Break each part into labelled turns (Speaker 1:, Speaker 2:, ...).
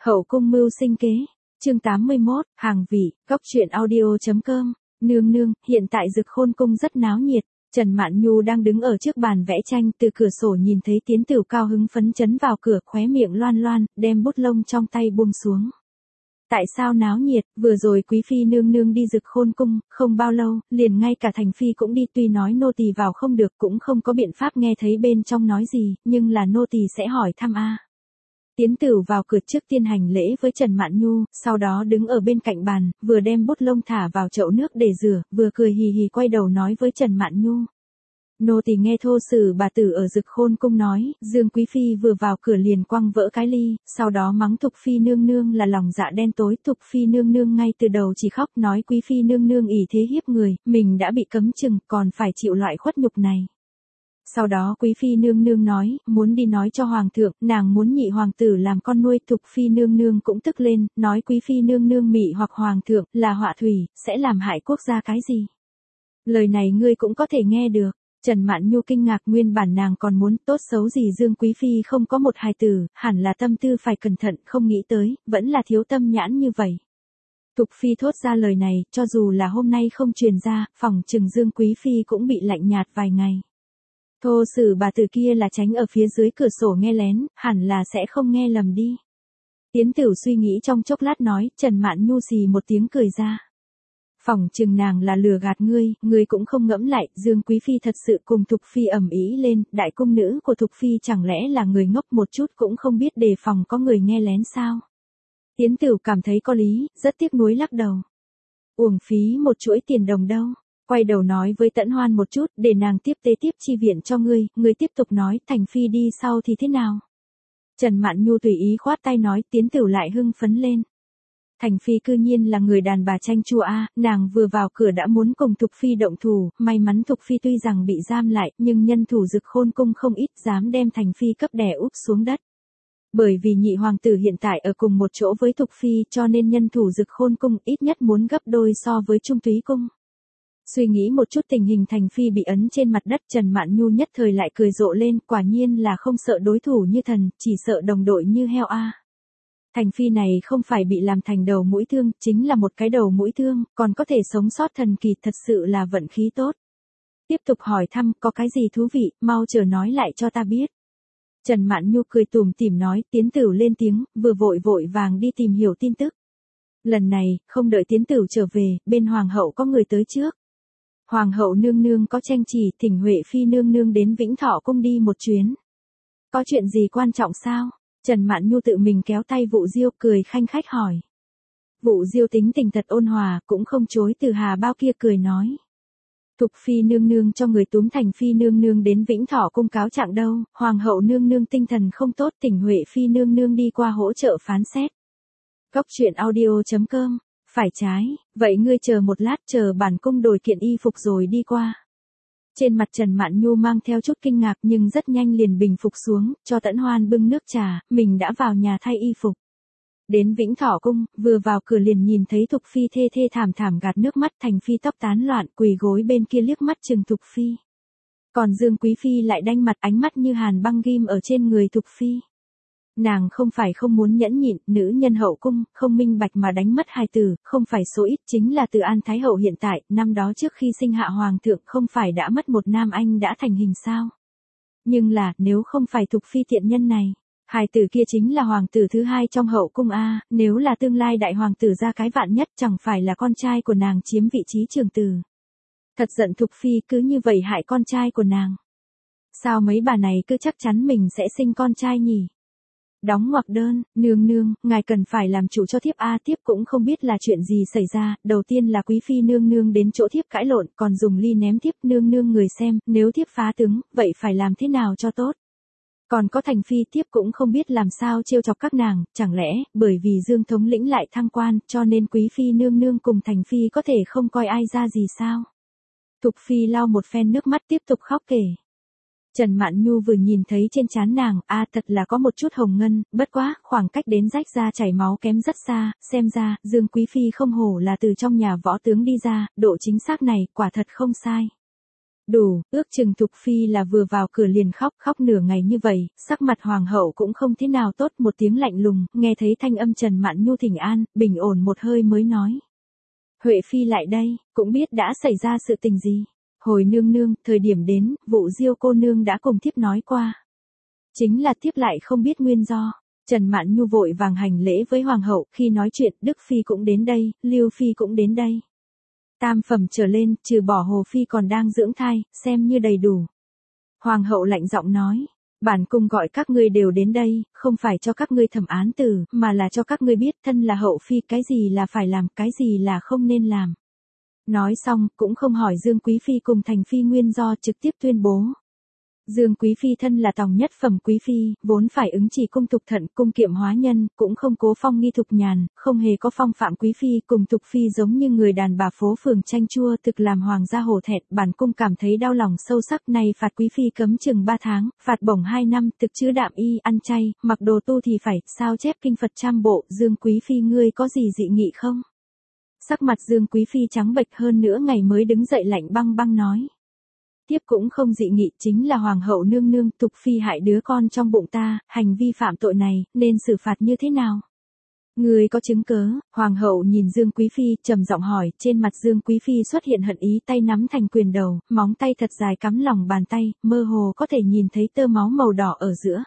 Speaker 1: Hậu cung mưu sinh kế. Chương 81, hàng vị, góc truyện audio.com. Nương nương, hiện tại Dực Khôn cung rất náo nhiệt. Trần Mạn Nhu đang đứng ở trước bàn vẽ tranh, từ cửa sổ nhìn thấy Tiến Tửu cao hứng phấn chấn vào cửa, khóe miệng loan loan, đem bút lông trong tay buông xuống. Tại sao náo nhiệt? Vừa rồi quý phi nương nương đi Dực Khôn cung, không bao lâu, liền ngay cả thành phi cũng đi, tuy nói nô tỳ vào không được, cũng không có biện pháp nghe thấy bên trong nói gì, nhưng là nô tỳ sẽ hỏi thăm a. Tiến Tửu vào cửa trước tiên hành lễ với Trần Mạn Nhu, sau đó đứng ở bên cạnh bàn, vừa đem bút lông thả vào chậu nước để rửa, vừa cười hì hì quay đầu nói với Trần Mạn Nhu. Nô tỳ nghe Thô Sử bà tử ở Dực Khôn cung nói, Dương quý phi vừa vào cửa liền quăng vỡ cái ly, sau đó mắng Thục phi nương nương là lòng dạ đen tối. Thục phi nương nương ngay từ đầu chỉ khóc, nói quý phi nương nương ỷ thế hiếp người, mình đã bị cấm chừng, còn phải chịu loại khuất nhục này. Sau đó quý phi nương nương nói, muốn đi nói cho hoàng thượng, nàng muốn nhị hoàng tử làm con nuôi. Thục phi nương nương cũng tức lên, nói quý phi nương nương mị hoặc hoàng thượng, là họa thủy, sẽ làm hại quốc gia cái gì. Lời này ngươi cũng có thể nghe được. Trần Mạn Nhu kinh ngạc, nguyên bản nàng còn muốn tốt xấu gì Dương quý phi không có một hài tử, hẳn là tâm tư phải cẩn thận, không nghĩ tới, vẫn là thiếu tâm nhãn như vậy. Thục phi thốt ra lời này, cho dù là hôm nay không truyền ra, phỏng chừng Dương quý phi cũng bị lạnh nhạt vài ngày. Thô Sử bà tử kia là tránh ở phía dưới cửa sổ nghe lén, hẳn là sẽ không nghe lầm đi. Tiến Tửu suy nghĩ trong chốc lát nói, Trần Mạn Nhu xì một tiếng cười ra. Phỏng chừng nàng là lừa gạt ngươi cũng không ngẫm lại, Dương quý phi thật sự cùng Thục phi ầm ĩ lên, đại cung nữ của Thục phi chẳng lẽ là người ngốc một chút cũng không biết đề phòng có người nghe lén sao? Tiến Tửu cảm thấy có lý, rất tiếc nuối lắc đầu. Uổng phí một chuỗi tiền đồng đâu. Quay đầu nói với Tẫn Hoan một chút, để nàng tiếp tế tiếp chi viện cho ngươi tiếp tục nói, thành phi đi sau thì thế nào? Trần Mạn Nhu tùy ý khoát tay nói, Tiến Tửu lại hưng phấn lên. Thành phi cư nhiên là người đàn bà chanh chua a, nàng vừa vào cửa đã muốn cùng Thục phi động thủ, may mắn Thục phi tuy rằng bị giam lại, nhưng nhân thủ Dực Khôn cung không ít, dám đem thành phi cấp đè úp xuống đất. Bởi vì nhị hoàng tử hiện tại ở cùng một chỗ với Thục phi, cho nên nhân thủ Dực Khôn cung ít nhất muốn gấp đôi so với Trung Túy cung. Suy nghĩ một chút tình hình thành phi bị ấn trên mặt đất, Trần Mạn Nhu nhất thời lại cười rộ lên, quả nhiên là không sợ đối thủ như thần, chỉ sợ đồng đội như heo a. Thành phi này không phải bị làm thành đầu mũi thương, chính là một cái đầu mũi thương, còn có thể sống sót thần kỳ, thật sự là vận khí tốt. Tiếp tục hỏi thăm, có cái gì thú vị, mau chờ nói lại cho ta biết. Trần Mạn Nhu cười tủm tỉm nói, Tiến Tửu lên tiếng, vừa vội vàng đi tìm hiểu tin tức. Lần này, không đợi Tiến Tửu trở về, bên hoàng hậu có người tới trước. Hoàng hậu nương nương có tranh chỉ, thỉnh Huệ phi nương nương đến Vĩnh Thọ cung đi một chuyến. Có chuyện gì quan trọng sao? Trần Mạn Nhu tự mình kéo tay Vũ Diêu, cười khanh khách hỏi. Vũ Diêu tính tình thật ôn hòa, cũng không chối từ hà bao kia, cười nói. Thục phi nương nương cho người túm thành phi nương nương đến Vĩnh Thọ cung cáo trạng đâu, hoàng hậu nương nương tinh thần không tốt, thỉnh Huệ phi nương nương đi qua hỗ trợ phán xét. Góc truyện audio.com. Phải trái, vậy ngươi chờ một lát, chờ bản cung đổi kiện y phục rồi đi qua. Trên mặt Trần Mạn Nhu mang theo chút kinh ngạc nhưng rất nhanh liền bình phục xuống, cho Tẫn Hoan bưng nước trà, mình đã vào nhà thay y phục. Đến Vĩnh Thọ cung, vừa vào cửa liền nhìn thấy Thục phi thê thảm gạt nước mắt, thành phi tóc tán loạn, quỳ gối bên kia liếc mắt chừng Thục phi. Còn Dương quý phi lại đanh mặt, ánh mắt như hàn băng ghim ở trên người Thục phi. Nàng không phải không muốn nhẫn nhịn, nữ nhân hậu cung, không minh bạch mà đánh mất hài tử, không phải số ít, chính là Từ An Thái hậu hiện tại, năm đó trước khi sinh hạ hoàng thượng không phải đã mất một nam anh đã thành hình sao. Nhưng là, nếu không phải Thục phi tiện nhân này, hài tử kia chính là hoàng tử thứ hai trong hậu cung a, nếu là tương lai đại hoàng tử ra cái vạn nhất, chẳng phải là con trai của nàng chiếm vị trí trường tử. Thật giận Thục phi cứ như vậy hại con trai của nàng. Sao mấy bà này cứ chắc chắn mình sẽ sinh con trai nhỉ? Đóng ngoặc đơn, nương nương, ngài cần phải làm chủ cho thiếp a. Thiếp cũng không biết là chuyện gì xảy ra, đầu tiên là quý phi nương nương đến chỗ thiếp cãi lộn, còn dùng ly ném thiếp, nương nương người xem, nếu thiếp phá tướng, vậy phải làm thế nào cho tốt. Còn có thành phi, thiếp cũng không biết làm sao trêu chọc các nàng, chẳng lẽ, bởi vì Dương thống lĩnh lại thăng quan, cho nên quý phi nương nương cùng thành phi có thể không coi ai ra gì sao. Thục phi lau một phen nước mắt tiếp tục khóc kể. Trần Mạn Nhu vừa nhìn thấy trên trán nàng, thật là có một chút hồng ngân, bất quá, khoảng cách đến rách ra chảy máu kém rất xa, xem ra, Dương quý phi không hổ là từ trong nhà võ tướng đi ra, độ chính xác này, quả thật không sai. Đủ, ước chừng Thục Phi là vừa vào cửa liền khóc nửa ngày như vậy, sắc mặt hoàng hậu cũng không thế nào tốt, một tiếng lạnh lùng, nghe thấy thanh âm Trần Mạn Nhu thỉnh an, bình ổn một hơi mới nói. Huệ Phi lại đây, cũng biết đã xảy ra sự tình gì. Hồi nương nương, thời điểm đến, vụ Diêu cô nương đã cùng thiếp nói qua. Chính là thiếp lại không biết nguyên do. Trần Mạn Nhu vội vàng hành lễ với hoàng hậu, khi nói chuyện, Đức Phi cũng đến đây, Lưu Phi cũng đến đây. Tam phẩm trở lên, trừ bỏ Hồ Phi còn đang dưỡng thai, xem như đầy đủ. Hoàng hậu lạnh giọng nói, bản cung gọi các ngươi đều đến đây, không phải cho các ngươi thẩm án tử, mà là cho các ngươi biết thân là hậu phi cái gì là phải làm, cái gì là không nên làm. Nói xong, cũng không hỏi Dương Quý Phi cùng Thành Phi nguyên do, trực tiếp tuyên bố. Dương Quý Phi thân là tòng nhất phẩm Quý Phi, vốn phải ứng chỉ cung Thục Thận, cung Kiệm hóa nhân, cũng không cố phong nghi Thục Nhàn, không hề có phong phạm Quý Phi, cùng Thục Phi giống như người đàn bà phố phường chanh chua, thực làm hoàng gia hổ thẹn, bản cung cảm thấy đau lòng sâu sắc, này phạt Quý Phi cấm chừng 3 tháng, phạt bổng 2 năm, thực chữ đạm y, ăn chay, mặc đồ tu thì phải, sao chép kinh Phật trăm bộ, Dương Quý Phi ngươi có gì dị nghị không? Sắc mặt Dương Quý Phi trắng bệch, hơn nữa ngày mới đứng dậy lạnh băng băng nói. Tiếp cũng không dị nghị, chính là hoàng hậu nương nương, Thục Phi hại đứa con trong bụng ta, hành vi phạm tội này, nên xử phạt như thế nào? Người có chứng cớ? Hoàng hậu nhìn Dương Quý Phi, trầm giọng hỏi, trên mặt Dương Quý Phi xuất hiện hận ý, tay nắm thành quyền đầu, móng tay thật dài cắm lòng bàn tay, mơ hồ có thể nhìn thấy tơ máu màu đỏ ở giữa.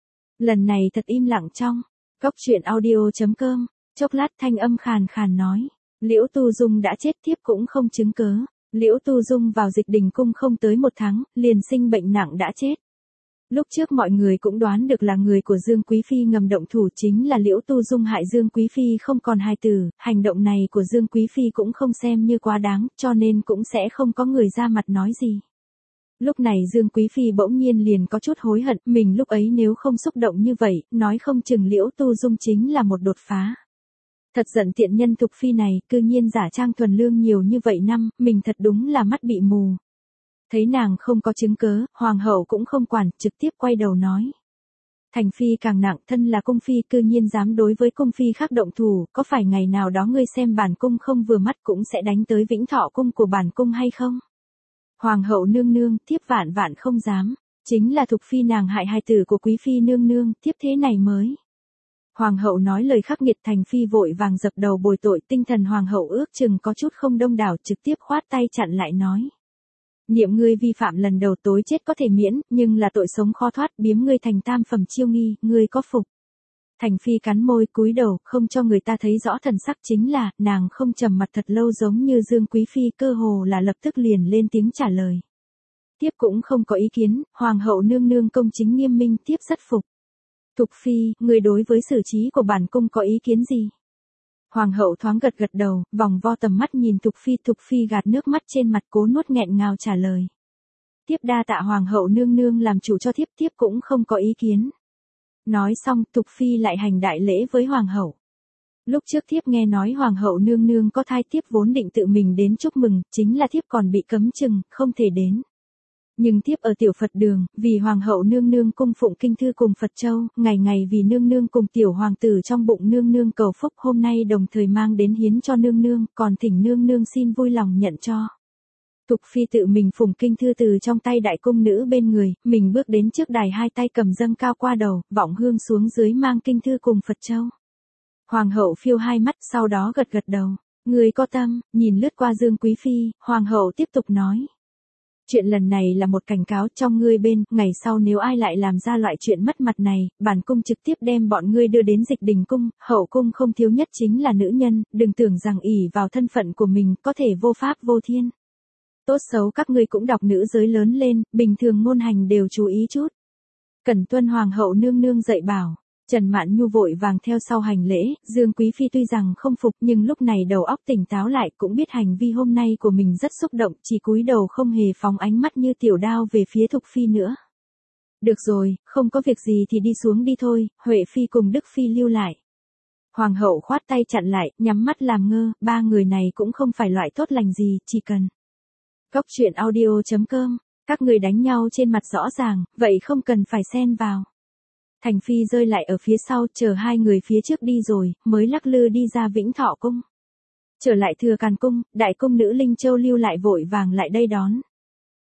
Speaker 1: Lần này thật im lặng trong. Cốc truyện audio.com, chốc lát thanh âm khàn khàn nói, Liễu Tu Dung đã chết, thiếp cũng không chứng cớ. Liễu Tu Dung vào Dịch Đình cung không tới 1 tháng, liền sinh bệnh nặng đã chết. Lúc trước mọi người cũng đoán được là người của Dương Quý Phi ngầm động thủ, chính là Liễu Tu Dung hại Dương Quý Phi không còn hài tử, hành động này của Dương Quý Phi cũng không xem như quá đáng, cho nên cũng sẽ không có người ra mặt nói gì. Lúc này Dương Quý Phi bỗng nhiên liền có chút hối hận, mình lúc ấy nếu không xúc động như vậy, nói không chừng Liễu Tu Dung chính là một đột phá. Thật giận tiện nhân Thục Phi này, cư nhiên giả trang thuần lương nhiều như vậy năm, mình thật đúng là mắt bị mù. Thấy nàng không có chứng cớ, hoàng hậu cũng không quản, trực tiếp quay đầu nói. Thành Phi càng nặng, thân là cung phi, cư nhiên dám đối với cung phi khác động thủ, có phải ngày nào đó ngươi xem bản cung không vừa mắt cũng sẽ đánh tới Vĩnh Thọ cung của bản cung hay không? Hoàng hậu nương nương, thiếp vạn vạn không dám, chính là Thục Phi nàng hại hài tử của Quý Phi nương nương, thiếp thế này mới. Hoàng hậu nói lời khắc nghiệt, Thành Phi vội vàng dập đầu bồi tội, tinh thần hoàng hậu ước chừng có chút không đông đảo, trực tiếp khoát tay chặn lại nói. Niệm ngươi vi phạm lần đầu tối chết có thể miễn, nhưng là tội sống khó thoát, biếm ngươi thành tam phẩm chiêu nghi, ngươi có phục? Thành Phi cắn môi cúi đầu, không cho người ta thấy rõ thần sắc, chính là, nàng không trầm mặt thật lâu giống như Dương Quý Phi, cơ hồ là lập tức liền lên tiếng trả lời. Tiếp cũng không có ý kiến, hoàng hậu nương nương công chính nghiêm minh, tiếp rất phục. Thục Phi, người đối với xử trí của bản cung có ý kiến gì? Hoàng hậu thoáng gật gật đầu, vòng vo tầm mắt nhìn Thục Phi gạt nước mắt trên mặt cố nuốt nghẹn ngào trả lời. Tiếp đa tạ hoàng hậu nương nương làm chủ cho thiếp, tiếp cũng không có ý kiến. Nói xong, Thục Phi lại hành đại lễ với hoàng hậu. Lúc trước thiếp nghe nói hoàng hậu nương nương có thai, thiếp vốn định tự mình đến chúc mừng, chính là thiếp còn bị cấm chừng, không thể đến. Nhưng thiếp ở tiểu Phật đường, vì hoàng hậu nương nương cung phụng kinh thư cùng Phật châu, ngày ngày vì nương nương cùng tiểu hoàng tử trong bụng nương nương cầu phúc, hôm nay đồng thời mang đến hiến cho nương nương, còn thỉnh nương nương xin vui lòng nhận cho. Thục Phi tự mình phụng kinh thư từ trong tay đại cung nữ bên người, mình bước đến trước đài, hai tay cầm dâng cao qua đầu, vọng hương xuống dưới mang kinh thư cùng Phật châu. Hoàng hậu phiêu hai mắt, sau đó gật gật đầu. Người có tâm, nhìn lướt qua Dương Quý Phi, hoàng hậu tiếp tục nói. Chuyện lần này là một cảnh cáo trong ngươi bên, ngày sau nếu ai lại làm ra loại chuyện mất mặt này, bản cung trực tiếp đem bọn ngươi đưa đến Dịch Đình cung, hậu cung không thiếu nhất chính là nữ nhân, đừng tưởng rằng ỷ vào thân phận của mình có thể vô pháp vô thiên. Tốt xấu các ngươi cũng đọc nữ giới lớn lên, bình thường ngôn hành đều chú ý chút. Cẩn tuân hoàng hậu nương nương dạy bảo. Trần Mạn Nhu vội vàng theo sau hành lễ, Dương Quý Phi tuy rằng không phục nhưng lúc này đầu óc tỉnh táo lại, cũng biết hành vi hôm nay của mình rất xúc động, chỉ cúi đầu không hề phóng ánh mắt như tiểu đao về phía Thục Phi nữa. Được rồi, không có việc gì thì đi xuống đi thôi, Huệ Phi cùng Đức Phi lưu lại. Hoàng hậu khoát tay chặn lại, nhắm mắt làm ngơ, ba người này cũng không phải loại tốt lành gì, chỉ cần. Cốc truyện audio.com, các người đánh nhau trên mặt rõ ràng, vậy không cần phải xen vào. Thành Phi rơi lại ở phía sau, chờ hai người phía trước đi rồi, mới lắc lư đi ra Vĩnh Thọ cung. Trở lại Thừa Càn cung, đại cung nữ Linh Châu lưu lại vội vàng lại đây đón.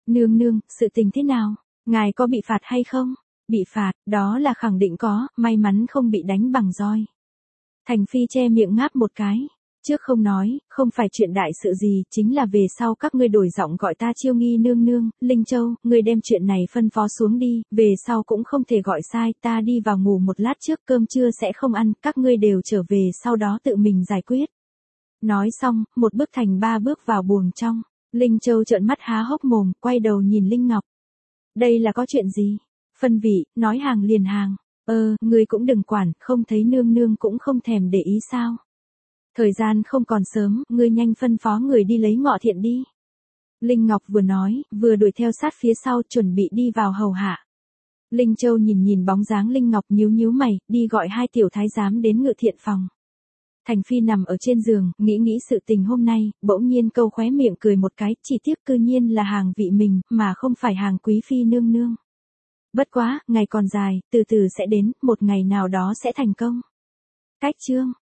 Speaker 1: Nương nương, sự tình thế nào? Ngài có bị phạt hay không? Bị phạt, đó là khẳng định có, may mắn không bị đánh bằng roi. Thành Phi che miệng ngáp một cái. Trước không nói, không phải chuyện đại sự gì, chính là về sau các ngươi đổi giọng gọi ta Chiêu Nghi nương nương, Linh Châu, ngươi đem chuyện này phân phó xuống đi, về sau cũng không thể gọi sai, ta đi vào ngủ một lát trước, cơm trưa sẽ không ăn, các ngươi đều trở về sau đó tự mình giải quyết. Nói xong, một bước thành ba bước vào buồng trong. Linh Châu trợn mắt há hốc mồm, quay đầu nhìn Linh Ngọc. Đây là có chuyện gì? Phân vị, nói hàng liền hàng. Ngươi cũng đừng quản, không thấy nương nương cũng không thèm để ý sao. Thời gian không còn sớm, ngươi nhanh phân phó người đi lấy Ngọ Thiện đi. Linh Ngọc vừa nói, vừa đuổi theo sát phía sau chuẩn bị đi vào hầu hạ. Linh Châu nhìn nhìn bóng dáng Linh Ngọc nhíu nhíu mày, đi gọi 2 tiểu thái giám đến Ngự Thiện phòng. Thành Phi nằm ở trên giường, nghĩ sự tình hôm nay, bỗng nhiên câu khóe miệng cười một cái, chỉ tiếc cư nhiên là hàng vị mình, mà không phải hàng quý phi nương nương. Bất quá, ngày còn dài, từ từ sẽ đến, một ngày nào đó sẽ thành công. Cách chương